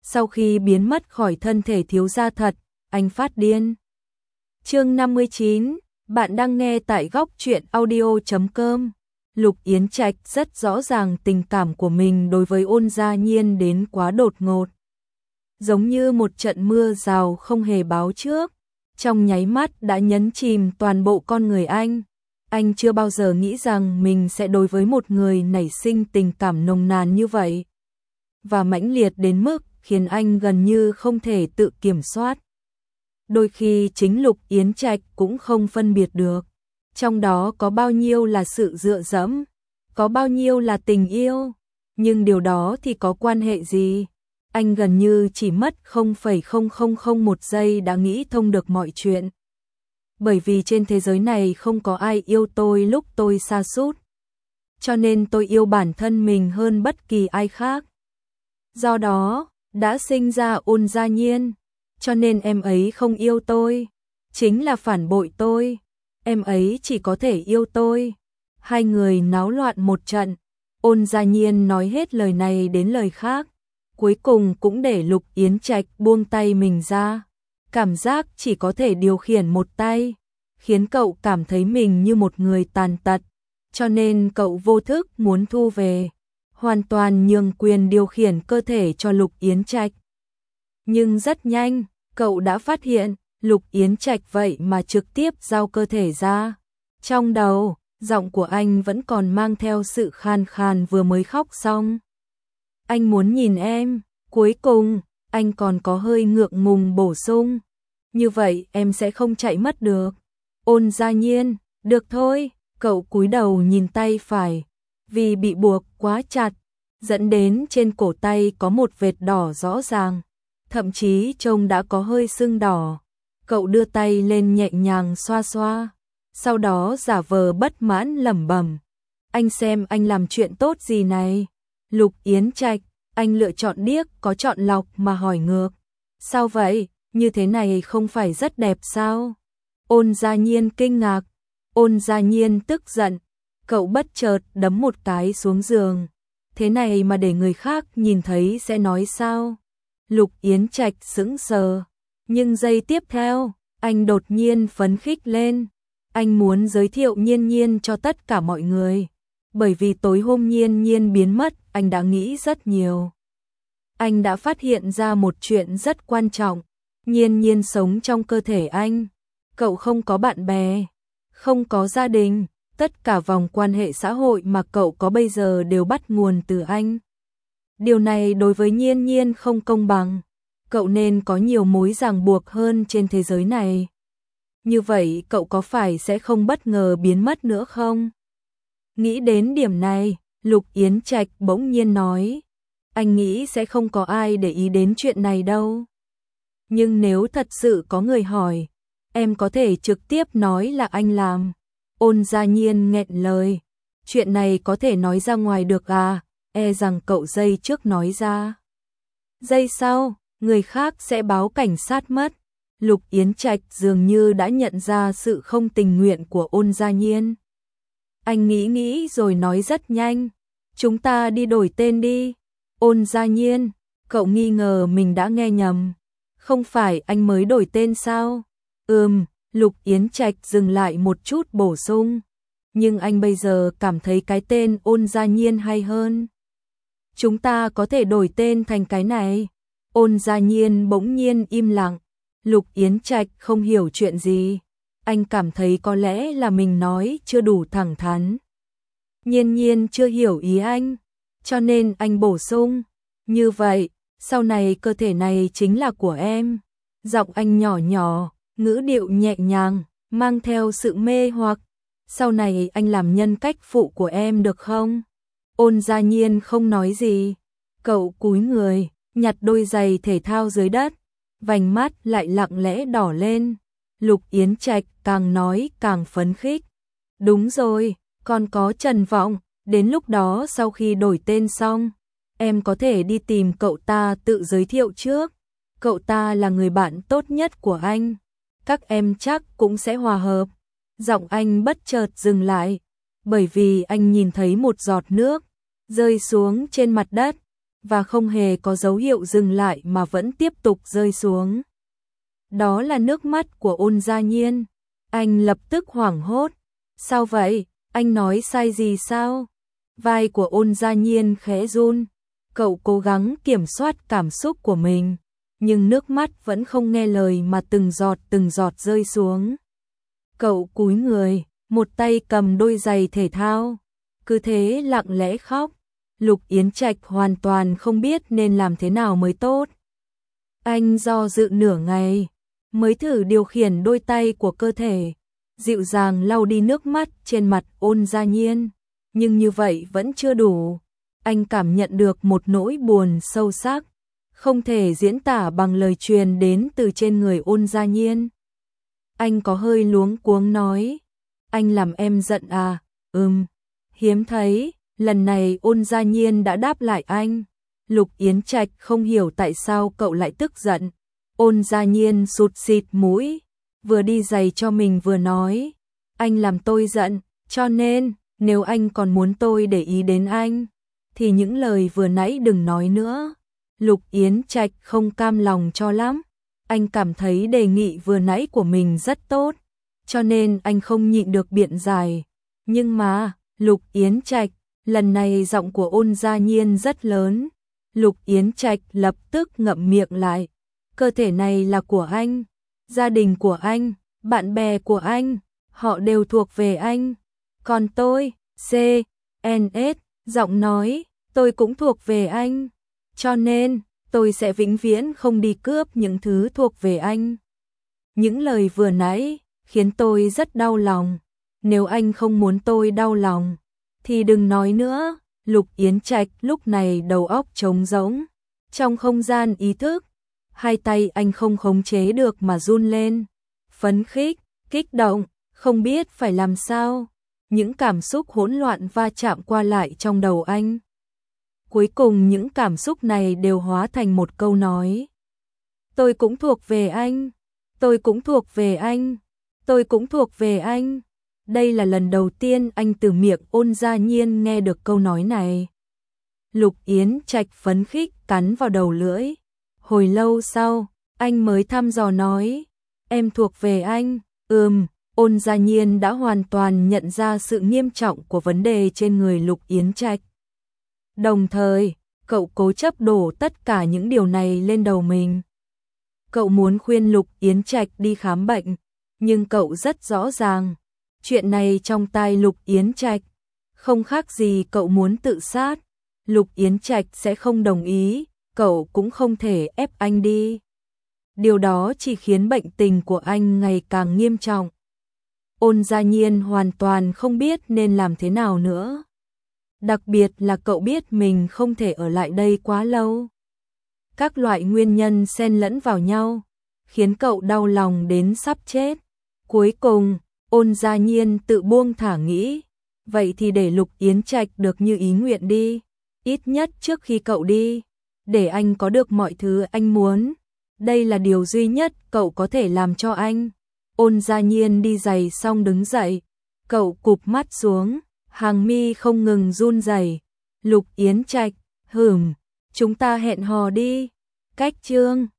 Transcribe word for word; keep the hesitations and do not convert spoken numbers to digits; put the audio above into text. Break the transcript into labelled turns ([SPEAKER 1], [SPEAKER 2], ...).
[SPEAKER 1] sau khi biến mất khỏi thân thể thiếu gia thật, anh phát điên. Chương năm mươi chín, bạn đang nghe tại góc truyện audio chấm com. Lục Yến Trạch rất rõ ràng tình cảm của mình đối với Ôn Gia Nhiên đến quá đột ngột. Giống như một trận mưa rào không hề báo trước, trong nháy mắt đã nhấn chìm toàn bộ con người anh. Anh chưa bao giờ nghĩ rằng mình sẽ đối với một người nảy sinh tình cảm nồng nàn như vậy. Và mãnh liệt đến mức khiến anh gần như không thể tự kiểm soát. Đôi khi chính Lục Yến Trạch cũng không phân biệt được. Trong đó có bao nhiêu là sự dựa dẫm, có bao nhiêu là tình yêu. Nhưng điều đó thì có quan hệ gì? Anh gần như chỉ mất không phẩy không không không một giây đã nghĩ thông được mọi chuyện. Bởi vì trên thế giới này không có ai yêu tôi lúc tôi sa sút. Cho nên tôi yêu bản thân mình hơn bất kỳ ai khác. Do đó, đã sinh ra Ôn Gia Nhiên. Cho nên em ấy không yêu tôi, chính là phản bội tôi. Em ấy chỉ có thể yêu tôi. Hai người náo loạn một trận. Ôn Gia Nhiên nói hết lời này đến lời khác. Cuối cùng cũng để Lục Yến Trạch buông tay mình ra. Cảm giác chỉ có thể điều khiển một tay, khiến cậu cảm thấy mình như một người tàn tật. Cho nên cậu vô thức muốn thu về, hoàn toàn nhường quyền điều khiển cơ thể cho Lục Yến Trạch. Nhưng rất nhanh, cậu đã phát hiện, Lục Yến Trạch vậy mà trực tiếp giao cơ thể ra. Trong đầu, giọng của anh vẫn còn mang theo sự khàn khàn vừa mới khóc xong. Anh muốn nhìn em, cuối cùng, anh còn có hơi ngượng ngùng bổ sung. Như vậy em sẽ không chạy mất được. Ôn Gia Nhiên, được thôi, cậu cúi đầu nhìn tay phải. Vì bị buộc quá chặt, dẫn đến trên cổ tay có một vệt đỏ rõ ràng. Thậm chí trông đã có hơi sưng đỏ. Cậu đưa tay lên nhẹ nhàng xoa xoa. Sau đó giả vờ bất mãn lẩm bẩm. Anh xem anh làm chuyện tốt gì này. Lục Yến Trạch, anh lựa chọn điếc có chọn lọc mà hỏi ngược. Sao vậy, như thế này không phải rất đẹp sao? Ôn Gia Nhiên kinh ngạc. Ôn Gia Nhiên tức giận. Cậu bất chợt đấm một cái xuống giường. Thế này mà để người khác nhìn thấy sẽ nói sao? Lục Yến Trạch sững sờ. Nhưng giây tiếp theo, anh đột nhiên phấn khích lên. Anh muốn giới thiệu Nhiên Nhiên cho tất cả mọi người. Bởi vì tối hôm Nhiên Nhiên biến mất, anh đã nghĩ rất nhiều. Anh đã phát hiện ra một chuyện rất quan trọng. Nhiên Nhiên sống trong cơ thể anh. Cậu không có bạn bè, không có gia đình. Tất cả vòng quan hệ xã hội mà cậu có bây giờ đều bắt nguồn từ anh. Điều này đối với Nhiên Nhiên không công bằng. Cậu nên có nhiều mối ràng buộc hơn trên thế giới này. Như vậy cậu có phải sẽ không bất ngờ biến mất nữa không? Nghĩ đến điểm này, Lục Yến Trạch bỗng nhiên nói. Anh nghĩ sẽ không có ai để ý đến chuyện này đâu. Nhưng nếu thật sự có người hỏi, em có thể trực tiếp nói là anh làm. Ôn Gia Nhiên nghẹn lời. Chuyện này có thể nói ra ngoài được à? E rằng cậu giây trước nói ra. Giây sau, người khác sẽ báo cảnh sát mất. Lục Yến Trạch dường như đã nhận ra sự không tình nguyện của Ôn Gia Nhiên. Anh nghĩ nghĩ rồi nói rất nhanh. Chúng ta đi đổi tên đi. Ôn Gia Nhiên, cậu nghi ngờ mình đã nghe nhầm. Không phải anh mới đổi tên sao? Ừm, Lục Yến Trạch dừng lại một chút bổ sung. Nhưng anh bây giờ cảm thấy cái tên Ôn Gia Nhiên hay hơn. Chúng ta có thể đổi tên thành cái này. Ôn Gia Nhiên bỗng nhiên im lặng. Lục Yến Trạch không hiểu chuyện gì. Anh cảm thấy có lẽ là mình nói chưa đủ thẳng thắn. Nhiên Nhiên chưa hiểu ý anh. Cho nên anh bổ sung. Như vậy, sau này cơ thể này chính là của em. Giọng anh nhỏ nhỏ, ngữ điệu nhẹ nhàng, mang theo sự mê hoặc. Sau này anh làm nhân cách phụ của em được không? Ôn Gia Nhiên không nói gì. Cậu cúi người, nhặt đôi giày thể thao dưới đất. Vành mắt lại lặng lẽ đỏ lên. Lục Yến Trạch càng nói càng phấn khích. Đúng rồi, còn có Trần Vọng. Đến lúc đó sau khi đổi tên xong, em có thể đi tìm cậu ta tự giới thiệu trước. Cậu ta là người bạn tốt nhất của anh. Các em chắc cũng sẽ hòa hợp. Giọng anh bất chợt dừng lại. Bởi vì anh nhìn thấy một giọt nước rơi xuống trên mặt đất. và không hề có dấu hiệu dừng lại mà vẫn tiếp tục rơi xuống. Đó là nước mắt của Ôn Gia Nhiên. Anh lập tức hoảng hốt. Sao vậy? Anh nói sai gì sao? Vai của Ôn Gia Nhiên khẽ run. Cậu cố gắng kiểm soát cảm xúc của mình, nhưng nước mắt vẫn không nghe lời mà từng giọt từng giọt rơi xuống. Cậu cúi người, một tay cầm đôi giày thể thao, cứ thế lặng lẽ khóc. Lục Yến Trạch hoàn toàn không biết nên làm thế nào mới tốt. Anh do dự nửa ngày, mới thử điều khiển đôi tay của cơ thể, dịu dàng lau đi nước mắt trên mặt Ôn Gia Nhiên, nhưng như vậy vẫn chưa đủ. Anh cảm nhận được một nỗi buồn sâu sắc, không thể diễn tả bằng lời truyền đến từ trên người Ôn Gia Nhiên. Anh có hơi luống cuống nói, anh làm em giận à? Ừm, hiếm thấy, lần này Ôn Gia Nhiên đã đáp lại anh. Lục Yến Trạch không hiểu tại sao cậu lại tức giận. Ôn Gia Nhiên sụt xịt mũi, vừa đi giày cho mình vừa nói, anh làm tôi giận, cho nên, nếu anh còn muốn tôi để ý đến anh, thì những lời vừa nãy đừng nói nữa. Lục Yến Trạch không cam lòng cho lắm. Anh cảm thấy đề nghị vừa nãy của mình rất tốt, cho nên anh không nhịn được biện giải. Nhưng mà, Lục Yến Trạch, lần này giọng của Ôn Gia Nhiên rất lớn. Lục Yến Trạch lập tức ngậm miệng lại. Cơ thể này là của anh, gia đình của anh, bạn bè của anh, họ đều thuộc về anh. Còn tôi, C, N S, giọng nói, tôi cũng thuộc về anh. Cho nên, tôi sẽ vĩnh viễn không đi cướp những thứ thuộc về anh. Những lời vừa nãy khiến tôi rất đau lòng. Nếu anh không muốn tôi đau lòng, thì đừng nói nữa. Lục Yến Trạch lúc này đầu óc trống rỗng. Trong không gian ý thức, hai tay anh không khống chế được mà run lên. Phấn khích, kích động, không biết phải làm sao. Những cảm xúc hỗn loạn va chạm qua lại trong đầu anh. Cuối cùng những cảm xúc này đều hóa thành một câu nói. Tôi cũng thuộc về anh. Tôi cũng thuộc về anh. Tôi cũng thuộc về anh. Đây là lần đầu tiên anh từ miệng Ôn Gia Nhiên nghe được câu nói này. Lục Yến Trạch phấn khích cắn vào đầu lưỡi. Hồi lâu sau, anh mới thăm dò nói, em thuộc về anh. Ừm, Ôn Gia Nhiên đã hoàn toàn nhận ra sự nghiêm trọng của vấn đề trên người Lục Yến Trạch. Đồng thời, cậu cố chấp đổ tất cả những điều này lên đầu mình. Cậu muốn khuyên Lục Yến Trạch đi khám bệnh, nhưng cậu rất rõ ràng, chuyện này trong tai Lục Yến Trạch, không khác gì cậu muốn tự sát. Lục Yến Trạch sẽ không đồng ý, cậu cũng không thể ép anh đi. Điều đó chỉ khiến bệnh tình của anh ngày càng nghiêm trọng. Ôn Gia Nhiên hoàn toàn không biết nên làm thế nào nữa. Đặc biệt là cậu biết mình không thể ở lại đây quá lâu. Các loại nguyên nhân xen lẫn vào nhau, khiến cậu đau lòng đến sắp chết. Cuối cùng, Ôn Gia Nhiên tự buông thả nghĩ, vậy thì để Lục Yến Trạch được như ý nguyện đi. Ít nhất trước khi cậu đi, để anh có được mọi thứ anh muốn. Đây là điều duy nhất cậu có thể làm cho anh. Ôn Gia Nhiên đi giày xong đứng dậy, cậu cụp mắt xuống, hàng mi không ngừng run rẩy. Lục Yến Trạch, hừm, chúng ta hẹn hò đi. Cách chương